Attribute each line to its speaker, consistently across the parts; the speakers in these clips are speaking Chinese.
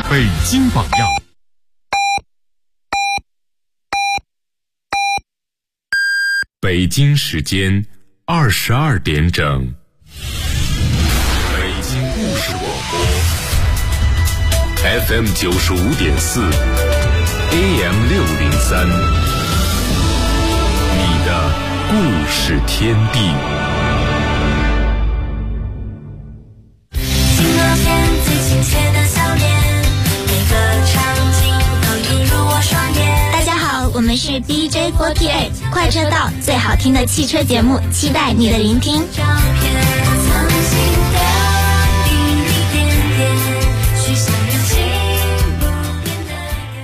Speaker 1: 北京榜样。北京时间22点整，北京故事广播 FM 95.4 AM 603，你的故事天地。
Speaker 2: 纪录片最亲切的笑脸，每个场景都映入我双眼。
Speaker 3: 大家好，我们是 DJ48 快车道，最好听的汽车节目，期待你的聆听。
Speaker 2: 照片曾经的一滴点点，许下热情不变的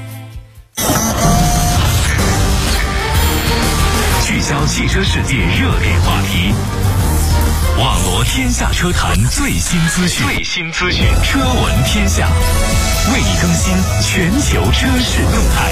Speaker 4: 约。聚焦汽车世界热点话题，网罗天下车坛最新资讯，车闻天下，为你更新全球车市动态。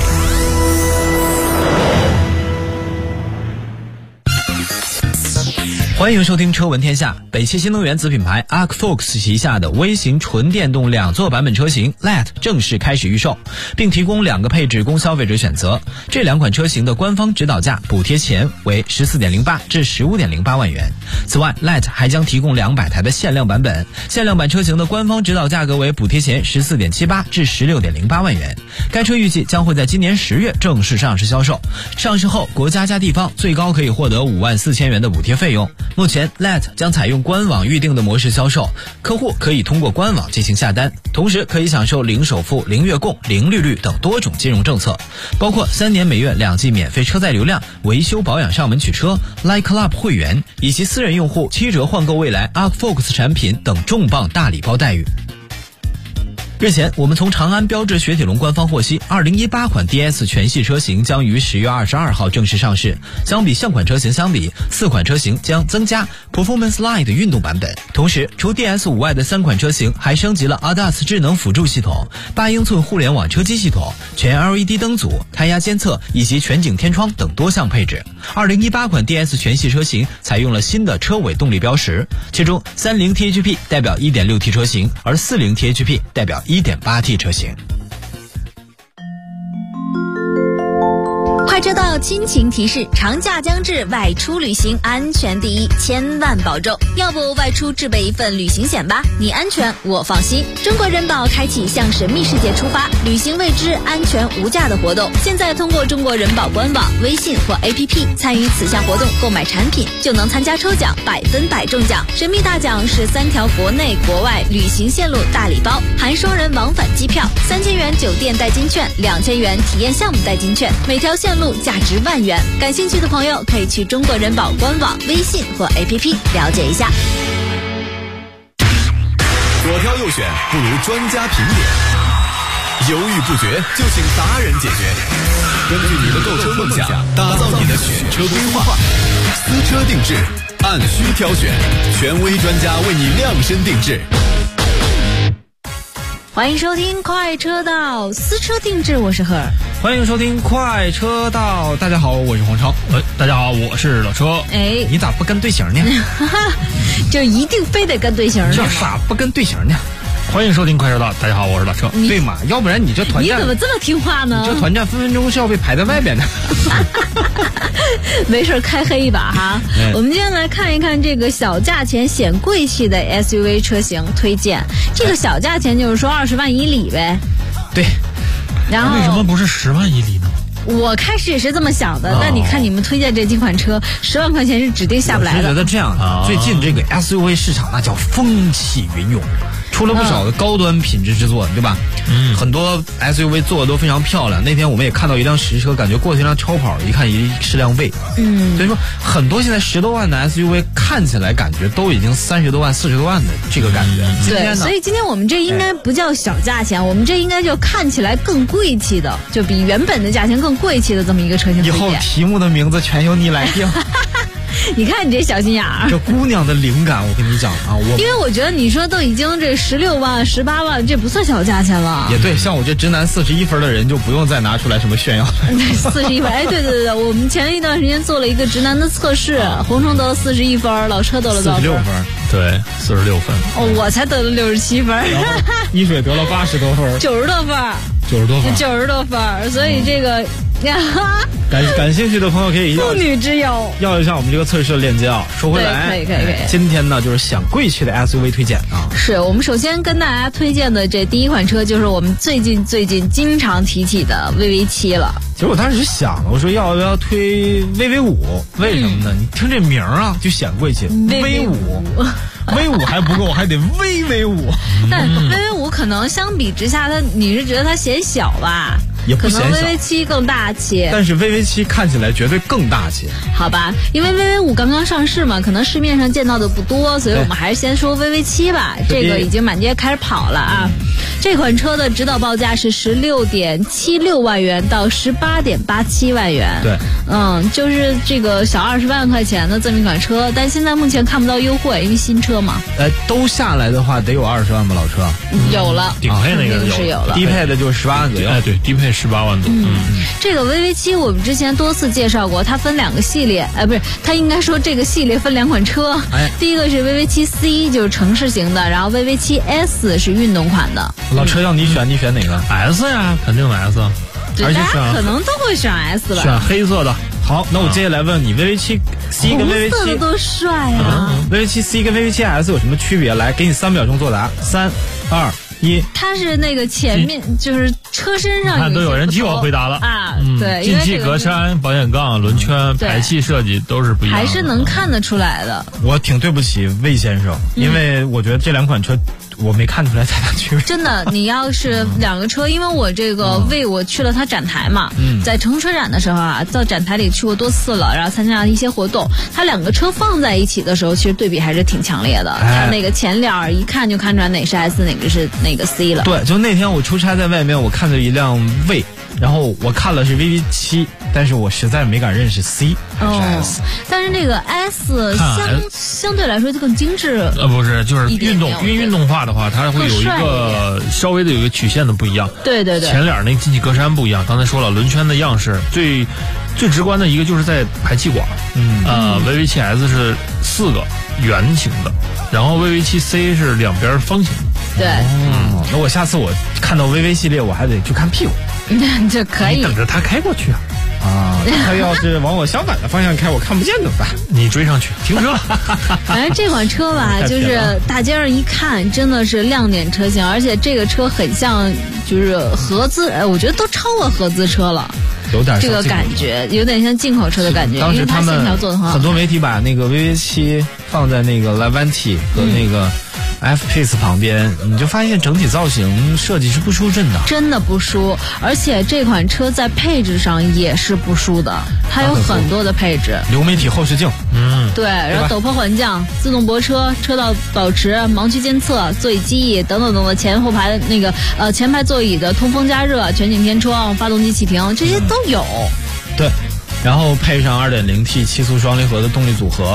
Speaker 5: 欢迎收听车闻天下。北汽新能源子品牌 Arcfox 旗下的微型纯电动2座版本车型 Let 正式开始预售，并提供2个配置供消费者选择。这2款车型的官方指导价补贴前为 14.08 至 15.08 万元。此外 Let 还将提供200台的限量版本，限量版车型的官方指导价格为补贴前 14.78 至 16.08 万元。该车预计将会在今年10月正式上市销售，上市后国家加地方最高可以获得54000元的补贴费用。目前 Let 将采用官网预定的模式销售，客户可以通过官网进行下单，同时可以享受零首付、零月供、零利率等多种金融政策，包括3年每月2 G 免费车载流量、维修保养上门取车、Like Club 会员，以及私人用户7折换购未来 Arcfox 产品等重磅大礼包待遇。日前，我们从长安标致雪铁龙官方获悉，2018款 DS 全系车型将于10月22号正式上市。相比现款车型相比，4款车型将增加 Performance Line 的运动版本。同时，除 DS 5外的3款车型还升级了 ADAS 智能辅助系统、8英寸互联网车机系统、全 LED 灯组、胎压监测以及全景天窗等多项配置。2018款 DS 全系车型采用了新的车尾动力标识，其中 30THP 代表 1.6T 车型，而 40THP 代表1.8T 车型。
Speaker 3: 快车道亲情提示：长假将至，外出旅行安全第一，千万保重。要不外出置备一份旅行险吧，你安全我放心。中国人保开启向神秘世界出发，旅行未知安全无价的活动。现在通过中国人保官网、微信或 APP 参与此项活动，购买产品就能参加抽奖，100%中奖。神秘大奖是3条国内国外旅行线路大礼包，含双人往返机票、3000元酒店代金券、2000元体验项目代金券，每条线路价值1万元。感兴趣的朋友可以去中国人保官网、微信或 APP 了解一下。
Speaker 6: 左挑右选不如专家评点，犹豫不决就请达人解决。根据你的购车梦想，打造你的选车规划，私车定制，按需挑选，权威专家为你量身定制。
Speaker 3: 欢迎收听快车道私车定制，我是赫尔。
Speaker 5: 欢迎收听快车道，大家好，我是黄超。
Speaker 7: 大家好，我是老车。
Speaker 3: 哎，
Speaker 5: 你咋不跟队形呢？
Speaker 3: 就一定非得跟队形呢？
Speaker 5: 这啥不跟队形呢？
Speaker 7: 欢迎收听快车道，大家好，我是老车。
Speaker 5: 对嘛？要不然你这团战，
Speaker 3: 你怎么这么听话呢？
Speaker 5: 你这团战分分钟是要被排在外边的。
Speaker 3: 没事，开黑一把哈。我们今天来看一看这个小价钱显贵气的 SUV 车型推荐。这个小价钱就是说20万以里呗。
Speaker 5: 对。
Speaker 3: 然后
Speaker 7: 为什么不是10万以里呢？
Speaker 3: 我开始也是这么想的，但你看你们推荐这几款车，10万块钱是指定下不来的。
Speaker 5: 我觉得这样的，最近这个 SUV 市场那叫风起云涌。出了不少的高端品质之作，对吧？很多 SUV 做的都非常漂亮。那天我们也看到一辆实车，感觉过去一辆超跑，一看是辆魏。所以说很多现在10多万的 SUV 看起来感觉都已经30多万、40多万的这个感觉。
Speaker 3: 对，所以今天我们这应该不叫小价钱，我们这应该就看起来更贵气的，就比原本的价钱更贵气的这么一个车型。
Speaker 5: 以后题目的名字全由你来定。
Speaker 3: 你看你这小心眼儿。
Speaker 5: 这姑娘的灵感，我跟你讲啊，
Speaker 3: 因为我觉得你说都已经这16万、18万，这不算小价钱了。
Speaker 5: 也对，像我这直男41分的人，就不用再拿出来什么炫耀了。
Speaker 3: 41分，哎，对，我们前一段时间做了一个直男的测试，红虫得了41分，老车得了多少分
Speaker 5: ？46分，
Speaker 7: 对，46分。
Speaker 3: 哦，我才得了67分，
Speaker 5: 一水得了80多分
Speaker 3: ，90多分
Speaker 5: ，90多分
Speaker 3: ，90多分，所以这个。
Speaker 5: 感兴趣的朋友可以
Speaker 3: 妇女之友
Speaker 5: 要一下我们这个测试的链接啊。说回来，
Speaker 3: 可以。
Speaker 5: 今天呢，就是想贵气的 SUV 推荐啊。
Speaker 3: 是我们首先跟大家推荐的这第一款车，就是我们最近经常提起的 VV7了。
Speaker 5: 其实我当时想了，我说要不要推 VV5？为什么呢？你听这名啊，就显贵气。VV5 还不够，还得 VV5。
Speaker 3: 但 VV5 可能相比之下，你是觉得它显小吧？
Speaker 5: 也不显小，
Speaker 3: 可能 VV7 更大气，
Speaker 5: 但是 VV7 看起来绝对更大气。
Speaker 3: 好吧，因为 VV5 刚刚上市嘛，可能市面上见到的不多，所以我们还是先说 VV7 吧。这个已经满街开始跑了啊。这款车的指导报价是16.76万元到18.87万元。
Speaker 5: 对，
Speaker 3: 就是这个小20万块钱的这么一款车，但现在目前看不到优惠，因为新车嘛。
Speaker 5: 都下来的话得有20万吧，老车。
Speaker 3: 有了，
Speaker 7: 顶配那个
Speaker 3: 是有了，
Speaker 5: 低配的就是18万左右。
Speaker 7: 对，低配18万多。
Speaker 3: 这个 VV7 我们之前多次介绍过，它分2个系列，不是，它应该说这个系列分2款车。第一个是 VV7C， 就是城市型的，然后 VV7S 是运动款的。
Speaker 5: 老车要你选哪个
Speaker 7: ？S 呀，肯定的 S。
Speaker 3: 大家可能都会选 S 吧。
Speaker 7: 选黑色的。
Speaker 5: 好，那我接下来问你 VV7C 跟 VV7
Speaker 3: 红色的多帅啊
Speaker 5: ！VV7C 跟 VV7S 有什么区别？来，给你3秒钟作答，3、2、1。
Speaker 3: 它是那个前面就是车身上
Speaker 7: 看都有人替我回答了
Speaker 3: 啊，对，
Speaker 7: 进气格栅、保险杠、轮圈、排气设计都是不一样的，
Speaker 3: 还是能看得出来的。
Speaker 5: 我挺对不起魏先生，因为我觉得这2款车我没看出来太大区别。
Speaker 3: 真的，你要是2个车，因为我这个我去了它展台嘛，在成都车展的时候啊，到展台里去过多次了，然后参加了一些活动。它2个车放在一起的时候，其实对比还是挺强烈的。它那个前脸一看就看出来哪是 S， 哪个是那个 C 了。
Speaker 5: 对，就那天我出差在外面，我看到一辆魏，然后我看了是 VV7，但是我实在没敢认识 C 还是 S。
Speaker 3: 但是那个 S 相对来说就更精致。
Speaker 7: 不是，就是运动化的话，它会有一个稍微的有一个曲线的不一样。
Speaker 3: 对。
Speaker 7: 前脸那进气格栅不一样，刚才说了，轮圈的样式最直观的一个就是在排气管。VV7S 是4个圆形的，然后 VV7C 是2边方形的。
Speaker 3: 对，
Speaker 5: 那我下次我看到 VV 系列，我还得去看屁股，
Speaker 3: 就可以。
Speaker 7: 你等着他开过去啊！
Speaker 5: 他要是往我相反的方向开，我看不见怎么办？
Speaker 7: 你追上去，停车。
Speaker 3: 反正这款车吧，就是大街上一看，真的是亮点车型，而且这个车很像就是合资，我觉得都超过合资车了。
Speaker 5: 有点
Speaker 3: 这个感觉，有点像进口车的感觉。
Speaker 5: 当时他们很多媒体把那个 VV7放在那个 Levante 和那个 F-Pace 旁边，你就发现整体造型设计是不输阵的，
Speaker 3: 真的不输。而且这款车在配置上也是不输的，它有很多的配置，
Speaker 5: 流媒体后视镜，
Speaker 3: 对，然后陡坡缓降、自动泊车、车道保持、盲区监测、座椅记忆等等等等，前后排那个前排座椅的通风加热、全景天窗、发动机启停，这些都有。
Speaker 5: 对。然后配上 2.0T 7速双离合的动力组合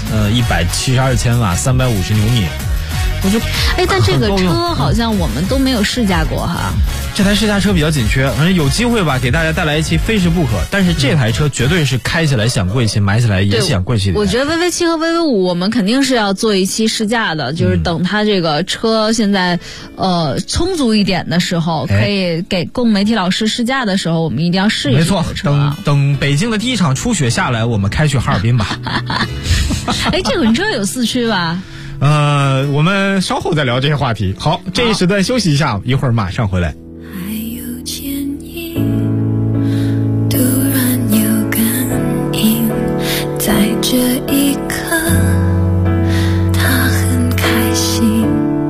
Speaker 5: ，172千瓦，350牛米。我就
Speaker 3: 但这个车好像我们都没有试驾过哈。
Speaker 5: 这台试驾车比较紧缺，反正有机会吧，给大家带来一期非试不可。但是这台车绝对是开起来想贵气，买起来也想贵气的。
Speaker 3: 我觉得 VV7 和 VV5 我们肯定是要做一期试驾的，就是等它这个车现在充足一点的时候，可以给供媒体老师试驾的时候，我们一定要试一试。
Speaker 5: 没错，等北京的第一场初雪下来，我们开去哈尔滨吧。
Speaker 3: 这款车有4驱吧？
Speaker 5: 我们稍后再聊这些话题。好，这一时段休息一下，一会儿马上回来。
Speaker 2: 还有歉意，突然有感应，在这一刻，他很开心，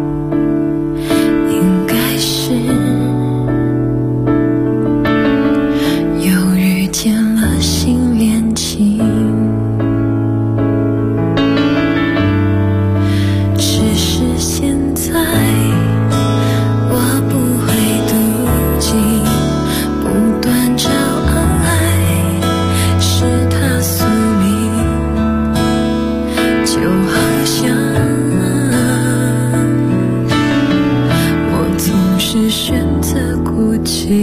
Speaker 2: 应该是又遇见了新恋情。 孤寂。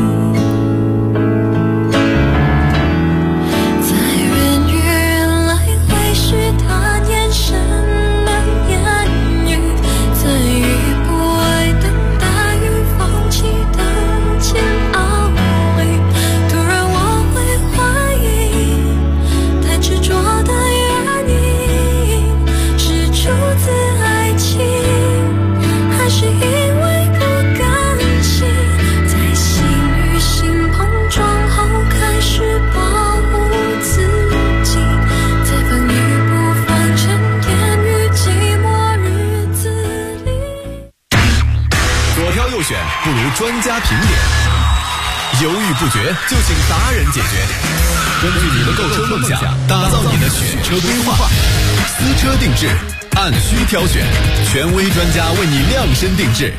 Speaker 2: 在人与人来回时，他眼神难言语，在于不爱等待与放弃的煎熬里，突然我会怀疑，太执着的原因是出自爱情，还是因为不甘心，在心与心碰撞后开始保护自己，在分与不分沉淀于寂寞日子里。
Speaker 6: 左挑右选不如专家评点，犹豫不决就请达人解决。根据你的购车梦想，打造你的选车规划，私车定制，按需挑选，权威专家为你量身定制。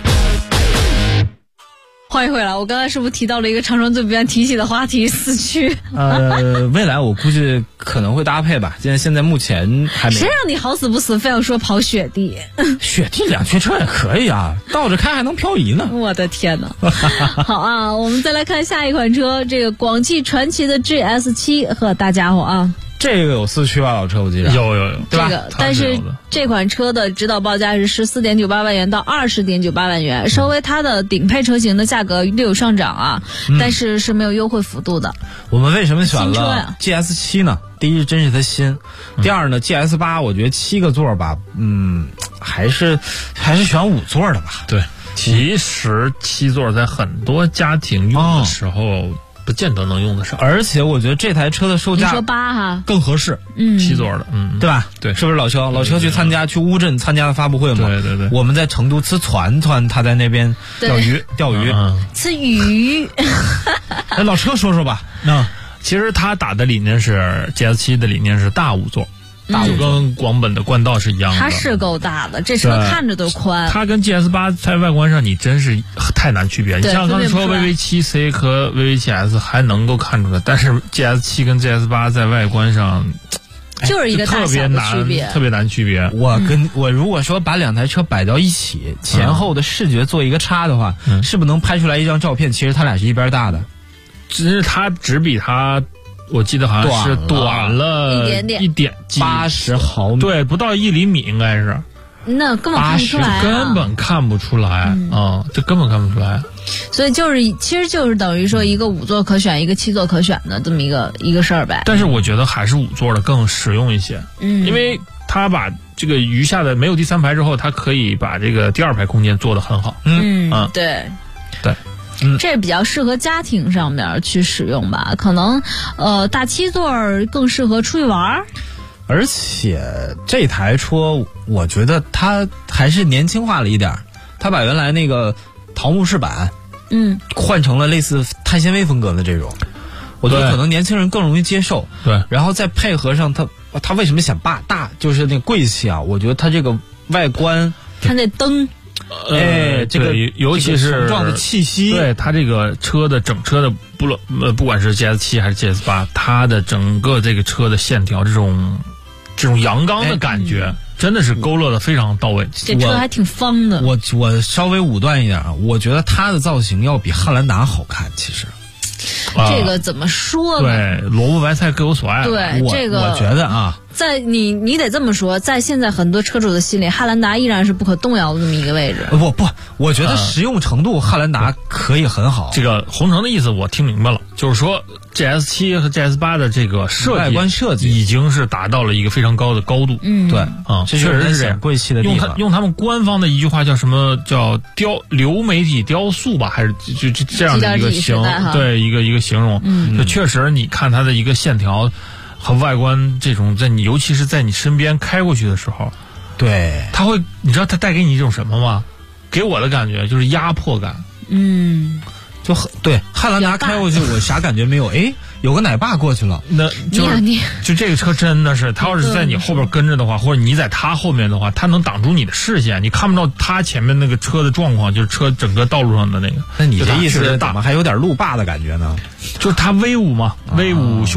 Speaker 3: 欢迎回来，我刚才是不是提到了一个长春最不愿提起的话题——四驱？
Speaker 5: 未来我估计可能会搭配吧，现在目前还没。
Speaker 3: 谁让你好死不死非要说跑雪地？
Speaker 5: 雪地两驱车也可以啊，倒着开还能漂移呢。
Speaker 3: 我的天哪！好啊，我们再来看下一款车，这个广汽传祺的 GS7和大家伙啊。
Speaker 5: 这个有四驱吧，老车我记得
Speaker 7: 有，
Speaker 5: 对吧？
Speaker 3: 这个，但是这款车的指导报价是14.98万元到20.98万元，稍微它的顶配车型的价格略有上涨啊，但是是没有优惠幅度的。
Speaker 5: 我们为什么选
Speaker 3: 新车
Speaker 5: 了
Speaker 3: 呀
Speaker 5: GS7 呢？第一，真是它新；第二呢，GS8 我觉得7个座吧，还是选5座的吧。
Speaker 7: 对，其实7座在很多家庭用的时候不见得能用得上，
Speaker 5: 而且我觉得这台车的售价
Speaker 3: 你说8哈，
Speaker 5: 更合适
Speaker 7: 7座的，
Speaker 5: 对吧？
Speaker 7: 对，
Speaker 5: 是不是老车？老车去乌镇参加发布会嘛？
Speaker 7: 对，
Speaker 5: 我们在成都吃船，他在那边钓鱼，
Speaker 3: 吃鱼。
Speaker 5: 哎，老车说说吧。
Speaker 7: 其实他打的理念是 GS7 的理念是大5座，就跟广本的冠道是一样的。
Speaker 3: 它是够大的，这车看着都宽。
Speaker 7: 它跟 GS8 在外观上你真是太难区别。你像刚才说 VV7C 和 VV7S 还能够看出来，但是 GS7 跟 GS8 在外观上
Speaker 3: 就是一个大小的区别，
Speaker 7: 特别难区别。
Speaker 5: 我如果说把两台车摆到一起，前后的视觉做一个差的话，是不是能拍出来一张照片？其实它俩是一边大的，
Speaker 7: 只是它只比它。我记得好像是短了一点
Speaker 5: 80毫米，
Speaker 7: 对，不到1厘米应该是。
Speaker 3: 那根本看不出来啊，
Speaker 7: 根本看不出来啊，这根本看不出来。
Speaker 3: 所以其实就是等于说一个5座可选，一个7座可选的这么一个事儿呗。
Speaker 7: 但是我觉得还是5座的更实用一些，因为它把这个余下的没有第3排之后，它可以把这个第2排空间做得很好。
Speaker 3: 对。这比较适合家庭上面去使用吧，可能大7座更适合出去玩。
Speaker 5: 而且这台车我觉得它还是年轻化了一点，它把原来那个桃木饰板换成了类似碳纤维风格的这种，我觉得可能年轻人更容易接受。
Speaker 7: 对，
Speaker 5: 然后再配合上它为什么显大，就是那贵气啊，我觉得它这个外观，
Speaker 3: 它那灯
Speaker 5: 这个
Speaker 7: 尤其是
Speaker 5: 壮的气息，
Speaker 7: 对它这个车的整车的不管是 GS7 还是 GS8， 它的整个这个车的线条这种阳刚的感觉，真的是勾勒的非常到位。
Speaker 3: 这车还挺方的。
Speaker 5: 我稍微武断一点啊，我觉得它的造型要比汉兰达好看，其实。
Speaker 3: 这个怎么说呢？
Speaker 7: 对，萝卜白菜各有所爱。
Speaker 3: 对，这个
Speaker 5: 我觉得啊，
Speaker 3: 在你得这么说，在现在很多车主的心里，汉兰达依然是不可动摇的这么一个位置。
Speaker 5: 我觉得实用程度汉兰达可以很好。
Speaker 7: 这个红城的意思我听明白了，就是说 GS7 和 GS8 的这个
Speaker 5: 外观设计
Speaker 7: 已经是达到了一个非常高的高度。
Speaker 5: 对
Speaker 7: 这确实是这样。
Speaker 5: 贵气的地方。
Speaker 7: 用他们官方的一句话叫什么？叫流媒体雕塑吧，还是就这样的一个一个形容。就确实你看它的一个线条和外观，这种尤其是在你身边开过去的时候，
Speaker 5: 对，
Speaker 7: 它会，你知道它带给你一种什么吗？给我的感觉就是压迫感。
Speaker 5: 就对，汉兰达开过去我啥感觉没有，有个奶爸过去了，
Speaker 7: 那就这个车真的是，他要是在你后边跟着的话，或者你在他后面的话，他能挡住你的视线，你看不到他前面那个车的状况，就是车整个道路上的那个。
Speaker 5: 那你这意思怎么还有点路霸的感觉呢？
Speaker 7: 就是他威武嘛，威武雄壮。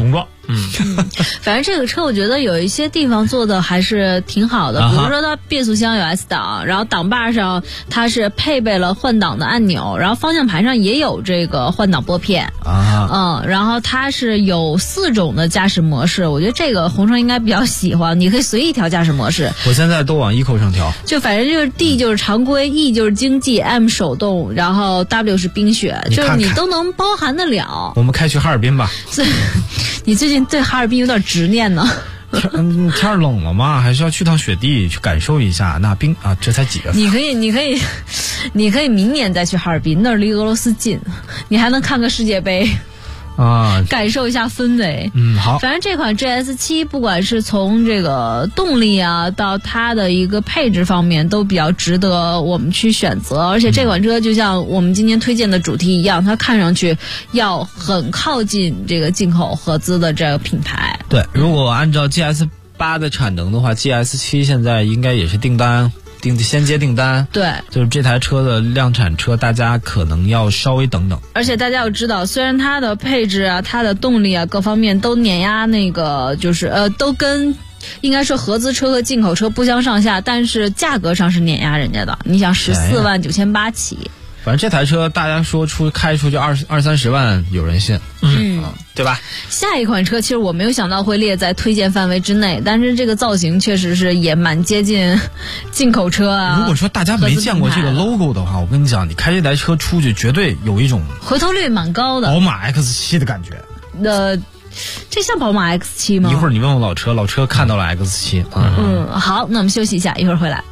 Speaker 3: 反正这个车我觉得有一些地方做的还是挺好的，比如说它变速箱有 S 档，然后档把上它是配备了换挡的按钮，然后方向盘上也有这个换挡拨片然后它是有4种的驾驶模式，我觉得这个红生应该比较喜欢，你可以随意调驾驶模式。
Speaker 5: 我现在都往 Eco 上调，
Speaker 3: 就反正就是 D 就是常规，E 就是经济，M 手动，然后 W 是冰雪，就是你都能包含得了。
Speaker 5: 我们开去哈尔滨吧。
Speaker 3: 你最近对哈尔滨有点执念呢。
Speaker 5: 天儿冷了嘛，还是要去趟雪地去感受一下那冰啊！这才几月份？
Speaker 3: 你可以明年再去哈尔滨，那儿离俄罗斯近，你还能看个世界杯。感受一下氛围。
Speaker 5: 好。
Speaker 3: 反正这款 GS7 不管是从这个动力啊，到它的一个配置方面，都比较值得我们去选择。而且这款车就像我们今天推荐的主题一样，它看上去要很靠近这个进口合资的这个品牌。
Speaker 5: 对，如果按照 GS8 的产能的话， GS7 现在应该也是先接订单，
Speaker 3: 对，
Speaker 5: 就是这台车的量产车，大家可能要稍微等等。
Speaker 3: 而且大家要知道，虽然它的配置啊、它的动力啊各方面都碾压那个，就是都跟应该说合资车和进口车不相上下，但是价格上是碾压人家的。你想14.980起。
Speaker 5: 反正这台车大家说开出去20-30万有人信，对吧？
Speaker 3: 下一款车其实我没有想到会列在推荐范围之内，但是这个造型确实是也蛮接近进口车啊。
Speaker 5: 如果说大家没见过这个 logo 的话，我跟你讲，你开这台车出去绝对有一种
Speaker 3: 回头率蛮高的
Speaker 5: 宝马 X7 的感觉。
Speaker 3: 这像宝马 X7 吗？
Speaker 5: 一会儿你问问老车看到了 X7。
Speaker 3: 好，那我们休息一下，一会儿回来。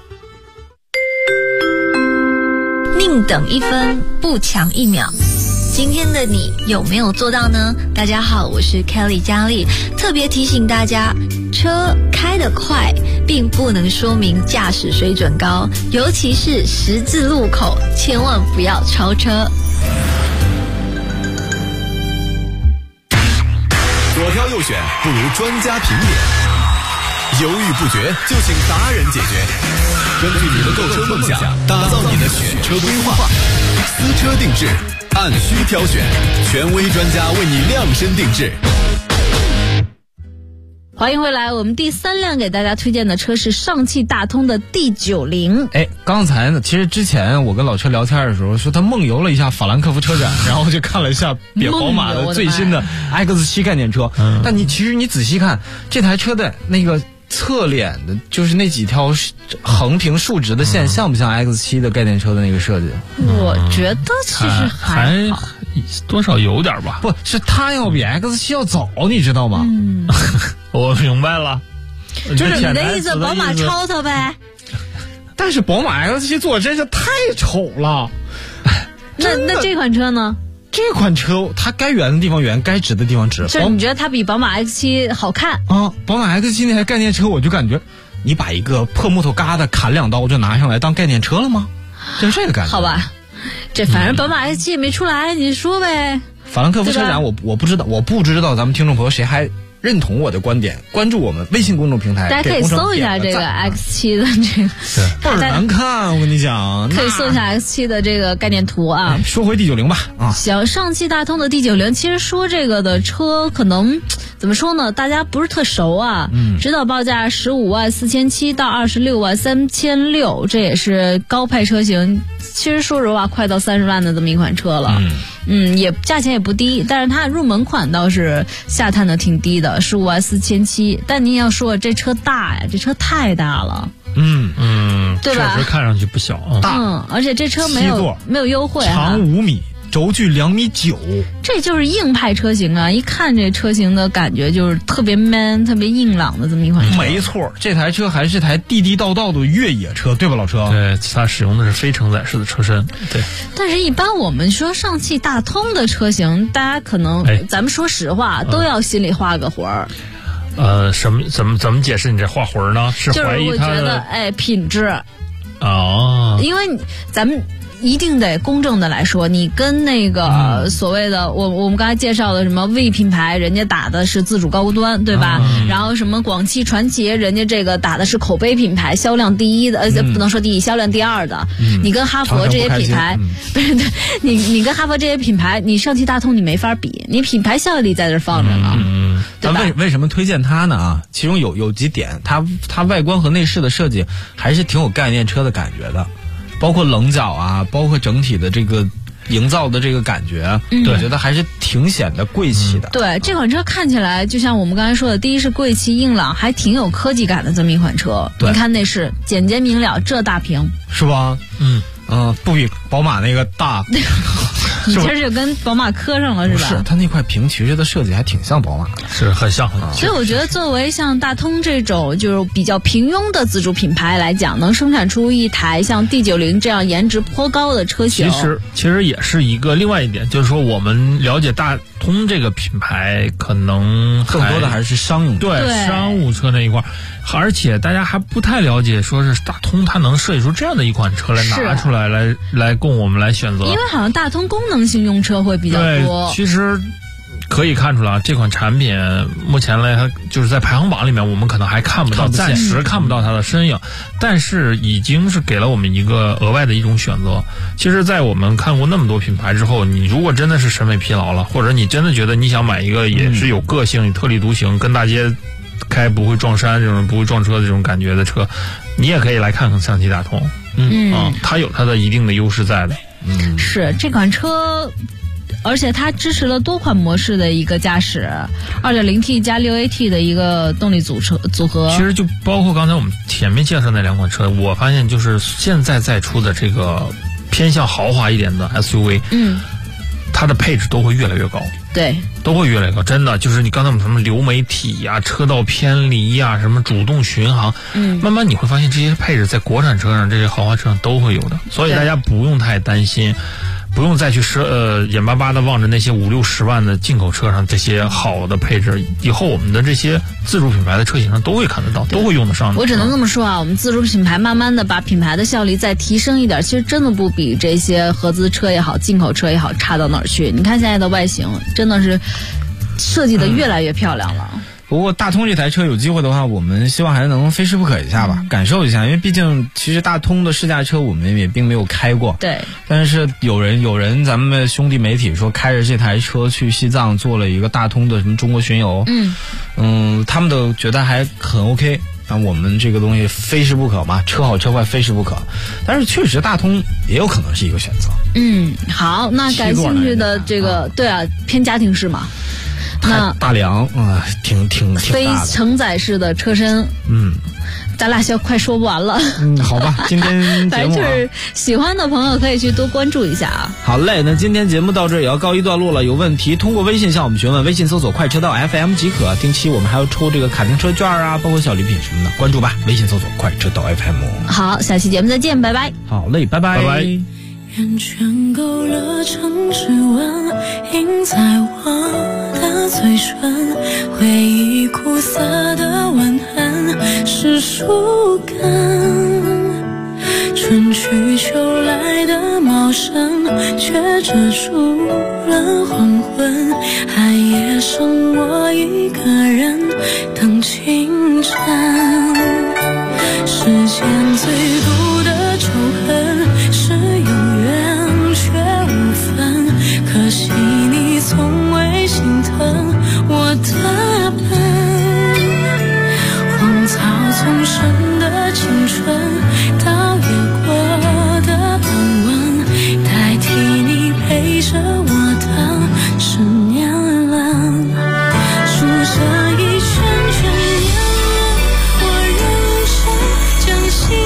Speaker 3: 宁等1分，不抢1秒。今天的你有没有做到呢？大家好，我是 Kelly 佳丽，特别提醒大家，车开得快并不能说明驾驶水准高，尤其是十字路口，千万不要超车。
Speaker 6: 左挑右选不如专家评点，犹豫不决就请达人解决。根据你的购车梦想，打造你的选车规划，私车定制，按需挑选，权威专家为你量身定制。
Speaker 3: 欢迎回来，我们第3辆给大家推荐的车是上汽大通的 D90。
Speaker 5: 刚才呢，其实之前我跟老车聊天的时候说他梦游了一下法兰克福车展，然后就看了一下宝马的最新的 X7 概念车。但其实你仔细看这台车的那个侧脸的，就是那几条横平竖直的线，像不像 X7 的概念车的那个设计？
Speaker 3: 我觉得其实还好，
Speaker 7: 多少有点吧。
Speaker 5: 不是，它要比 X7 要早，你知道吗？
Speaker 7: 我明白了，
Speaker 3: 就是你的意思，宝马超它呗。
Speaker 5: 但是宝马 X7 做的真是太丑了。
Speaker 3: 那这款车呢？
Speaker 5: 这款车它该圆的地方圆，该直的地方直。
Speaker 3: 就是你觉得它比宝马 X7 好看
Speaker 5: 啊？宝马 X7 那台概念车，我就感觉你把一个破木头疙瘩砍2刀就拿上来当概念车了吗？就是这个感觉。
Speaker 3: 好吧，这反正宝马 X7 也没出来，你说呗。
Speaker 5: 法兰克福车展我不知道咱们听众朋友谁还认同我的观点，关注我们微信公众平台，
Speaker 3: 大家可以搜一下这个 X7 的这个，
Speaker 5: 倍儿难看，我跟你讲，
Speaker 3: 可以搜一下 X7 的这个概念图啊。
Speaker 5: 说回 D90 吧
Speaker 3: 行，上汽大通的 D90，其实说这个的车可能怎么说呢，大家不是特熟啊。指导报价15.47万到26.36万，这也是高配车型。其实说实话，快到30万的这么一款车了。也价钱也不低，但是它入门款倒是下探的挺低的，15.47万。但您要说这车大呀，这车太大了。对吧？
Speaker 7: 确实看上去不小
Speaker 3: 啊。而且这车没有优惠，
Speaker 5: 长5米。轴距2.9米，
Speaker 3: 这就是硬派车型啊！一看这车型的感觉就是特别 man、特别硬朗的这么一款车。
Speaker 5: 没错，这台车还是台地地道道的越野车，对吧，老车？
Speaker 7: 对，它使用的是非承载式的车身。对。
Speaker 3: 但是，一般我们说上汽大通的车型，大家可能，咱们说实话，都要心里画个魂儿。
Speaker 7: 怎么解释你这画魂儿呢？是怀疑它的
Speaker 3: 就是我觉得品质。因为咱们。一定得公正的来说，你跟那个所谓的我们刚才介绍的什么 V 品牌，人家打的是自主高端，对吧？然后什么广汽传祺，人家这个打的是口碑品牌，销量第一的，不能说第一，销量第2的。你跟哈佛这些品牌，不是你跟哈佛这些品牌，你上汽大通你没法比，你品牌效应力在这放着呢。 对吧？
Speaker 5: 为什么推荐它呢？啊，其中有几点，它外观和内饰的设计还是挺有概念车的感觉的，包括棱角啊，包括整体的这个营造的这个感觉，我觉得还是挺显得贵气的。
Speaker 3: 对，这款车看起来就像我们刚才说的，第一是贵气硬朗，还挺有科技感的这么一款车。你看内饰简洁明了，这大屏
Speaker 5: 是吧？不比宝马那个大。
Speaker 3: 你这就跟宝马磕上了是吧？
Speaker 5: 是，它那块屏其实的设计还挺像宝马的，
Speaker 7: 是很像。
Speaker 3: 所以我觉得作为像大通这种就是比较平庸的自主品牌来讲，能生产出一台像 D90 这样颜值颇高的车型，
Speaker 7: 其实也是一个另外一点，就是说我们了解大通这个品牌，可能
Speaker 5: 更多的还是商用车，
Speaker 7: 对商务车那一块，而且大家还不太了解，说是大通它能设计出这样的一款车来拿出来来供我们来选择，
Speaker 3: 因为好像大通功能性用车会比较多。
Speaker 7: 对，其实可以看出来，这款产品目前来就是在排行榜里面，我们可能还看不到，暂时看不到它的身影，但是已经是给了我们一个额外的一种选择。其实，在我们看过那么多品牌之后，你如果真的是审美疲劳了，或者你真的觉得你想买一个也是有个性、特立独行、跟大街开不会撞山这种不会撞车的这种感觉的车，你也可以来看看上汽大通。它有它的一定的优势在的。
Speaker 3: 是这款车。而且它支持了多款模式的一个驾驶 2.0T 加 6AT 的一个动力组合。
Speaker 7: 其实就包括刚才我们前面介绍那两款车，我发现就是现在在出的这个偏向豪华一点的 SUV，它的配置都会越来越高。
Speaker 3: 对，
Speaker 7: 都会越来越高，真的就是你刚才我们什么流媒体呀、车道偏离呀、什么主动巡航，慢慢你会发现这些配置在国产车上、这些豪华车上都会有的，所以大家不用太担心。不用再去眼巴巴的望着那些50-60万的进口车上这些好的配置，以后我们的这些自主品牌的车型上都会看得到，都会用得上的。
Speaker 3: 我只能这么说啊，我们自主品牌慢慢的把品牌的效率再提升一点，其实真的不比这些合资车也好、进口车也好差到哪儿去。你看现在的外形真的是设计的越来越漂亮了。
Speaker 5: 不过大通这台车有机会的话，我们希望还能非试不可一下吧，感受一下，因为毕竟其实大通的试驾车我们也并没有开过。
Speaker 3: 对。
Speaker 5: 但是有人咱们兄弟媒体说开着这台车去西藏做了一个大通的什么中国巡游，他们都觉得还很 OK。那我们这个东西非试不可嘛，车好车坏非试不可。但是确实大通也有可能是一个选择。
Speaker 3: 好，那感兴趣的这个对啊，偏家庭式嘛。那
Speaker 5: 大梁挺大的，
Speaker 3: 非承载式的车身，咱俩快说不完了。
Speaker 5: 好吧，今天节目
Speaker 3: 就是喜欢的朋友可以去多关注一下啊。
Speaker 5: 好嘞，那今天节目到这也要告一段落了。有问题通过微信向我们询问，微信搜索快车道 FM 即可。定期我们还要抽这个卡丁车券啊，包括小礼品什么的，关注吧，微信搜索快车道 FM。
Speaker 3: 好，下期节目再见，拜拜。
Speaker 5: 好嘞，拜拜。
Speaker 7: 拜拜。
Speaker 2: 圆圈勾勒成指纹，印在我的嘴唇，回忆苦涩的吻痕是树根，春去秋来的茂盛，却遮住了黄昏，寒夜剩我一个人等清晨，世间最毒的仇恨是有缘却无分，可惜你从未心疼我的笨，荒草丛生的青春，倒也过的安稳，代替你陪着我的是年轮，数着一圈圈年轮，我认真将心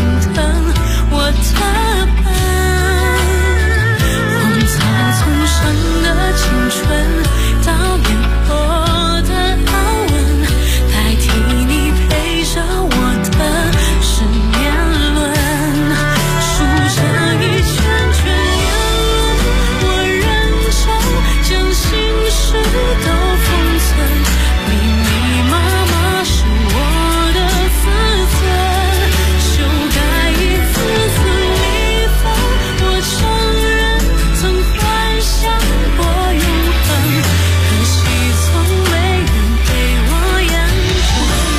Speaker 2: 疼我的笨。荒草丛生的青春，倒映我的傲闻，代替你陪着我的十年轮，数着一圈圈年轮，我仍旧将心事都封存，密密麻麻是我的自尊，修改一次次离分，我承认曾幻想过永恒，可惜从没人给我眼中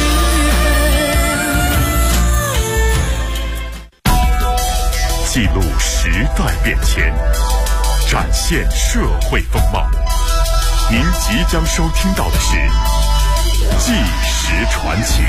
Speaker 4: 记录时代变迁，展现社会风貌。您即将收听到的是《纪实传奇》。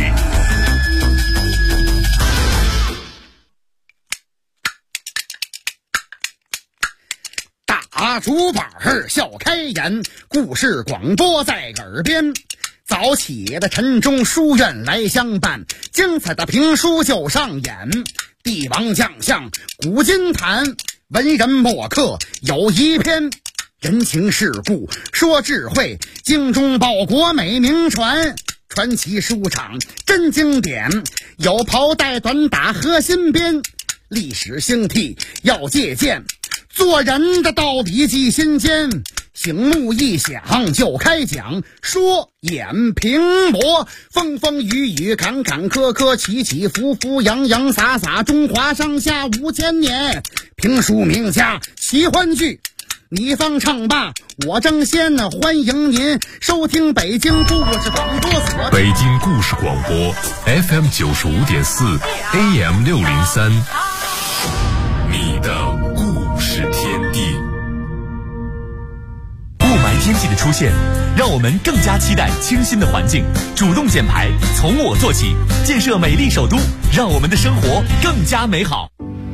Speaker 8: 大竹板笑开颜，故事广播在耳边。早起的晨钟书院来相伴，精彩的评书就上演。帝王将相古今谈，文人墨客有一篇。人情世故说智慧，精忠报国美名传。传奇书场真经典，有袍带短打和新编。历史兴替要借鉴，做人的道理记心间。醒目一响就开讲，说演评驳，风风雨雨坎坎坷坷，起起伏伏洋洋洒洒，中华上下5000年。评书名家奇欢聚，你方唱罢我争先，欢迎您收听北京故事广播所。
Speaker 1: 北京故事广播 FM 95.4 AM 603，你的故事天地。
Speaker 4: 雾霾天气的出现，让我们更加期待清新的环境。主动减排，从我做起，建设美丽首都，让我们的生活更加美好。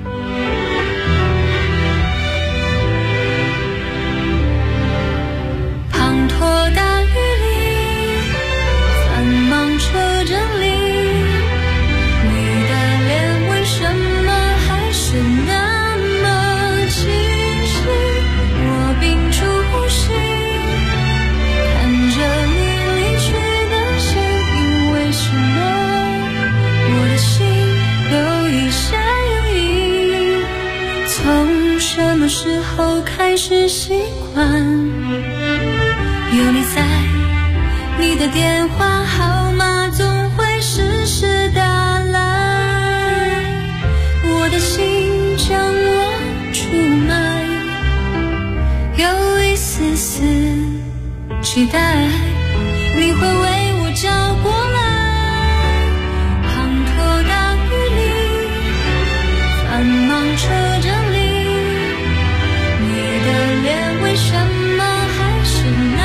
Speaker 2: 滂沱大雨里，繁忙车阵里，你的脸为什么还是那么清晰？我屏住呼吸，看着你离去的身影，为什么我的心有一些犹豫？从什么时候开始习惯有你在，你的电话号码总会时时打来，我的心将我出卖，有一丝丝期待你会为我叫过来。滂沱大雨里，繁忙车阵里，你的脸为什么还是那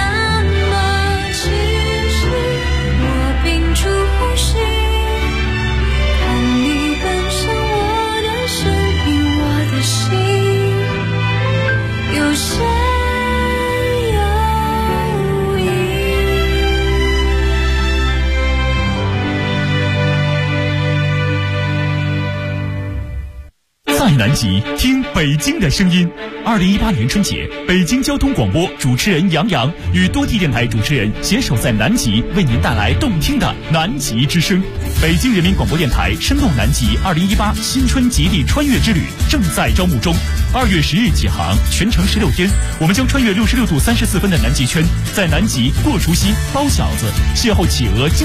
Speaker 4: 在南极听北京的声音。2018年春节，北京交通广播主持人杨洋与多地电台主持人携手在南极，为您带来动听的南极之声。北京人民广播电台深入南极2018新春极地穿越之旅正在招募中，2月10日起航，全程16天，我们将穿越66度34分的南极圈，在南极过除夕、包饺子，邂逅企鹅。